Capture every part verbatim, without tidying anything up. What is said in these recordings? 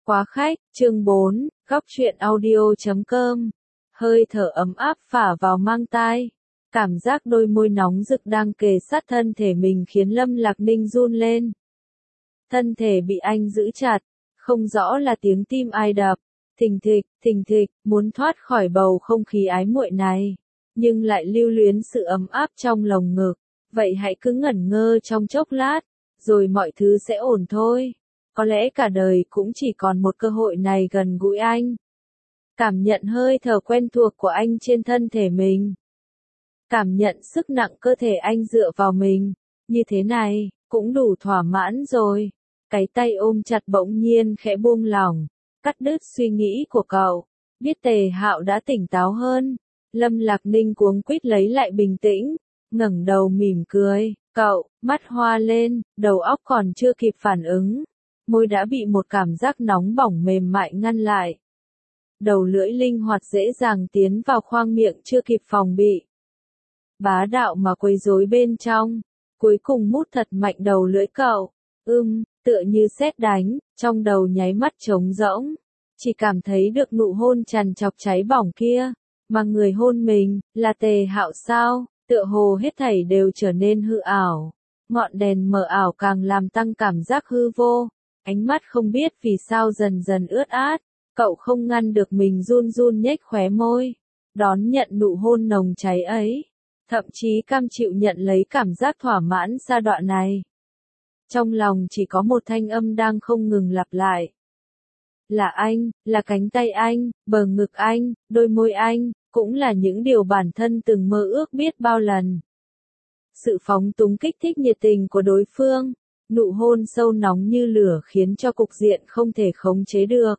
Quá khách, chương bốn, góc truyện audio chấm com. Hơi thở ấm áp phả vào mang tai. Cảm giác đôi môi nóng rực đang kề sát thân thể mình khiến Lâm Lạc Ninh run lên. Thân thể bị anh giữ chặt, không rõ là tiếng tim ai đập, thình thịch, thình thịch, muốn thoát khỏi bầu không khí ái muội này, nhưng lại lưu luyến sự ấm áp trong lồng ngực. Vậy hãy cứ ngẩn ngơ trong chốc lát, rồi mọi thứ sẽ ổn thôi. Có lẽ cả đời cũng chỉ còn một cơ hội này gần gũi anh. Cảm nhận hơi thở quen thuộc của anh trên thân thể mình. Cảm nhận sức nặng cơ thể anh dựa vào mình. Như thế này, cũng đủ thỏa mãn rồi. Cái tay ôm chặt bỗng nhiên khẽ buông lỏng, cắt đứt suy nghĩ của cậu. Biết Tề Hạo đã tỉnh táo hơn, Lâm Lạc Ninh cuống quýt lấy lại bình tĩnh, ngẩng đầu mỉm cười. Cậu, mắt hoa lên, đầu óc còn chưa kịp phản ứng. Môi đã bị một cảm giác nóng bỏng mềm mại ngăn lại. Đầu lưỡi linh hoạt dễ dàng tiến vào khoang miệng chưa kịp phòng bị. Bá đạo mà quấy rối bên trong, cuối cùng mút thật mạnh đầu lưỡi cậu. Ưm, tựa như sét đánh, trong đầu nháy mắt trống rỗng. Chỉ cảm thấy được nụ hôn tràn chọc cháy bỏng kia. Mà người hôn mình, là Tề Hạo sao? Tựa hồ hết thảy đều trở nên hư ảo. Ngọn đèn mờ ảo càng làm tăng cảm giác hư vô. Ánh mắt không biết vì sao dần dần ướt át, cậu không ngăn được mình run run nhếch khóe môi, đón nhận nụ hôn nồng cháy ấy, thậm chí cam chịu nhận lấy cảm giác thỏa mãn sa đọa này. Trong lòng chỉ có một thanh âm đang không ngừng lặp lại. Là anh, là cánh tay anh, bờ ngực anh, đôi môi anh, cũng là những điều bản thân từng mơ ước biết bao lần. Sự phóng túng kích thích nhiệt tình của đối phương. Nụ hôn sâu nóng như lửa khiến cho cục diện không thể khống chế được.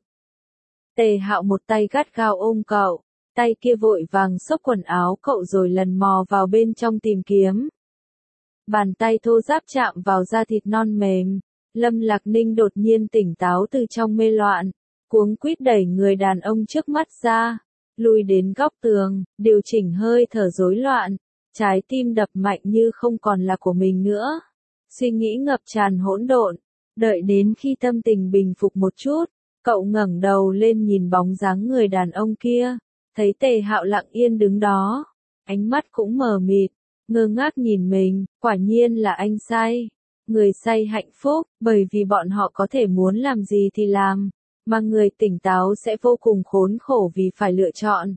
Tề Hạo một tay gắt gao ôm cậu, tay kia vội vàng xốc quần áo cậu rồi lần mò vào bên trong tìm kiếm. Bàn tay thô ráp chạm vào da thịt non mềm, Lâm Lạc Ninh đột nhiên tỉnh táo từ trong mê loạn, cuống quýt đẩy người đàn ông trước mắt ra, lùi đến góc tường, điều chỉnh hơi thở rối loạn, trái tim đập mạnh như không còn là của mình nữa. Suy nghĩ ngập tràn hỗn độn, đợi đến khi tâm tình bình phục một chút, cậu ngẩng đầu lên nhìn bóng dáng người đàn ông kia, thấy Tề Hạo lặng yên đứng đó, ánh mắt cũng mờ mịt, ngơ ngác nhìn mình, quả nhiên là anh say. Người say hạnh phúc, bởi vì bọn họ có thể muốn làm gì thì làm, mà người tỉnh táo sẽ vô cùng khốn khổ vì phải lựa chọn.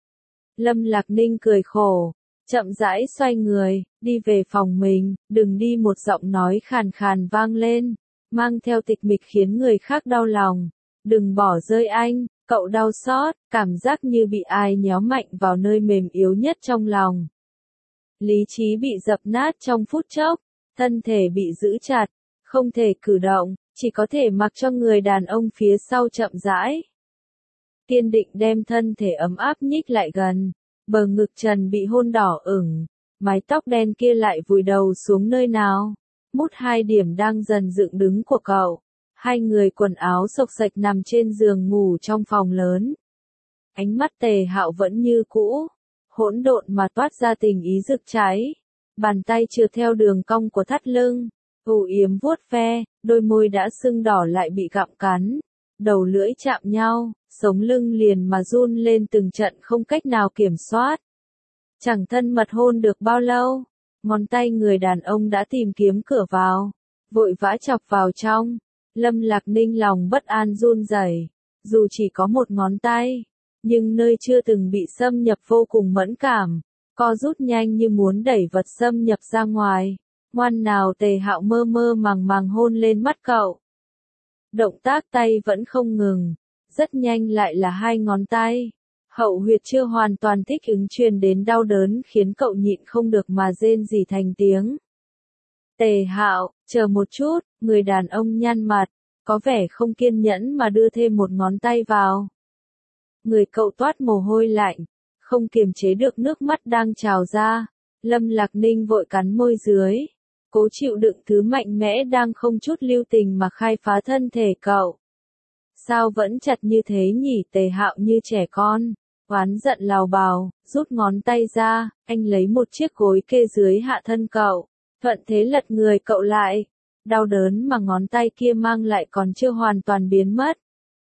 Lâm Lạc Ninh cười khổ. Chậm rãi xoay người, đi về phòng mình, đừng đi, một giọng nói khàn khàn vang lên, mang theo tịch mịch khiến người khác đau lòng. Đừng bỏ rơi anh, cậu đau xót, cảm giác như bị ai nhéo mạnh vào nơi mềm yếu nhất trong lòng. Lý trí bị dập nát trong phút chốc, thân thể bị giữ chặt, không thể cử động, chỉ có thể mặc cho người đàn ông phía sau chậm rãi. Kiên định đem thân thể ấm áp nhích lại gần. Bờ ngực trần bị hôn đỏ ửng, mái tóc đen kia lại vùi đầu xuống nơi nào, mút hai điểm đang dần dựng đứng của cậu. Hai người quần áo xộc xệch nằm trên giường ngủ trong phòng lớn. Ánh mắt Tề Hạo vẫn như cũ, hỗn độn mà toát ra tình ý rực cháy. Bàn tay trượt theo đường cong của thắt lưng, ù yếm vuốt ve, đôi môi đã sưng đỏ lại bị gặm cắn. Đầu lưỡi chạm nhau, sống lưng liền mà run lên từng trận không cách nào kiểm soát. Chẳng thân mật hôn được bao lâu, ngón tay người đàn ông đã tìm kiếm cửa vào, vội vã chọc vào trong. Lâm Lạc Ninh lòng bất an run rẩy, dù chỉ có một ngón tay, nhưng nơi chưa từng bị xâm nhập vô cùng mẫn cảm, co rút nhanh như muốn đẩy vật xâm nhập ra ngoài. Ngoan nào, Tề Hạo mơ mơ màng màng hôn lên mắt cậu. Động tác tay vẫn không ngừng, rất nhanh lại là hai ngón tay. Hậu huyệt chưa hoàn toàn thích ứng truyền đến đau đớn khiến cậu nhịn không được mà rên rỉ thành tiếng. Tề Hạo, chờ một chút, người đàn ông nhăn mặt, có vẻ không kiên nhẫn mà đưa thêm một ngón tay vào. Người cậu toát mồ hôi lạnh, không kiềm chế được nước mắt đang trào ra. Lâm Lạc Ninh vội cắn môi dưới, cố chịu đựng thứ mạnh mẽ đang không chút lưu tình mà khai phá thân thể cậu. Sao vẫn chặt như thế nhỉ? Tề Hạo như trẻ con, oán giận lào bào, rút ngón tay ra, anh lấy một chiếc gối kê dưới hạ thân cậu, thuận thế lật người cậu lại. Đau đớn mà ngón tay kia mang lại còn chưa hoàn toàn biến mất.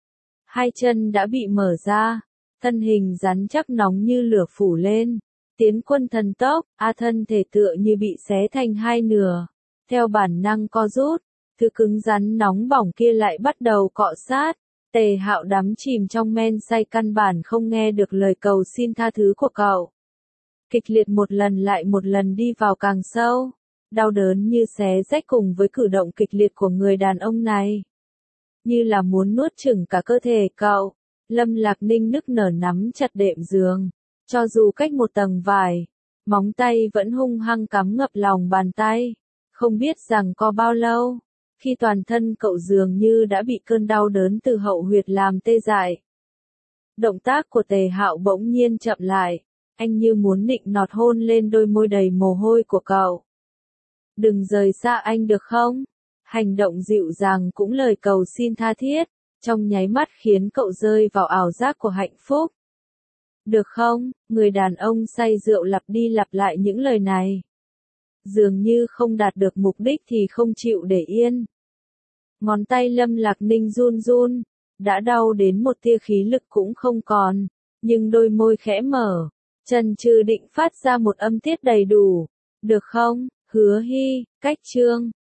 Hai chân đã bị mở ra, thân hình rắn chắc nóng như lửa phủ lên. Tiến quân thần tốc, a thân thể tựa như bị xé thành hai nửa. Theo bản năng co rút, thứ cứng rắn nóng bỏng kia lại bắt đầu cọ sát. Tề Hạo đắm chìm trong men say căn bản không nghe được lời cầu xin tha thứ của cậu. Kịch liệt một lần lại một lần đi vào càng sâu. Đau đớn như xé rách cùng với cử động kịch liệt của người đàn ông này. Như là muốn nuốt chửng cả cơ thể cậu. Lâm Lạc Ninh nức nở nắm chặt đệm giường. Cho dù cách một tầng vải, móng tay vẫn hung hăng cắm ngập lòng bàn tay. Không biết rằng có bao lâu, khi toàn thân cậu dường như đã bị cơn đau đớn từ hậu huyệt làm tê dại. Động tác của Tề Hạo bỗng nhiên chậm lại, anh như muốn nịnh nọt hôn lên đôi môi đầy mồ hôi của cậu. Đừng rời xa anh được không? Hành động dịu dàng cũng lời cầu xin tha thiết, trong nháy mắt khiến cậu rơi vào ảo giác của hạnh phúc. Được không? Người đàn ông say rượu lặp đi lặp lại những lời này. Dường như không đạt được mục đích thì không chịu để yên. Ngón tay Lâm Lạc Ninh run run, đã đau đến một tia khí lực cũng không còn, nhưng đôi môi khẽ mở, chần chừ định phát ra một âm tiết đầy đủ. Được không? Hứa Hy, cách chương.